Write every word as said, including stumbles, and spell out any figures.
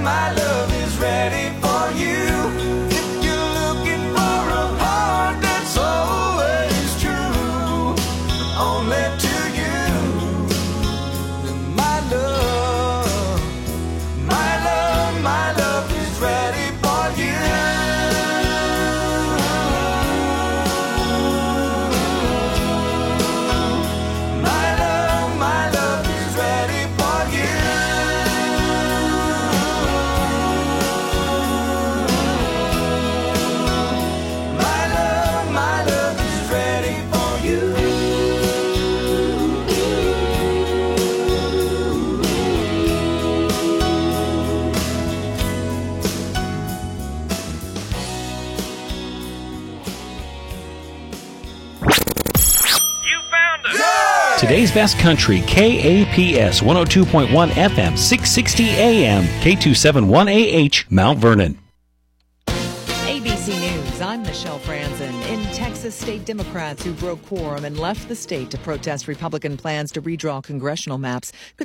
my love is ready for you. If you're looking for a heart that's always true, only to you, then my love, my love, my love is ready for you. My love, my love is ready for you. My love, my love is ready for you. Today's best country, K A P S one oh two point one F M, six sixty A M, K two seventy-one A H, Mount Vernon. A B C News, I'm Michelle Franzen. In Texas, state Democrats who broke quorum and left the state to protest Republican plans to redraw congressional maps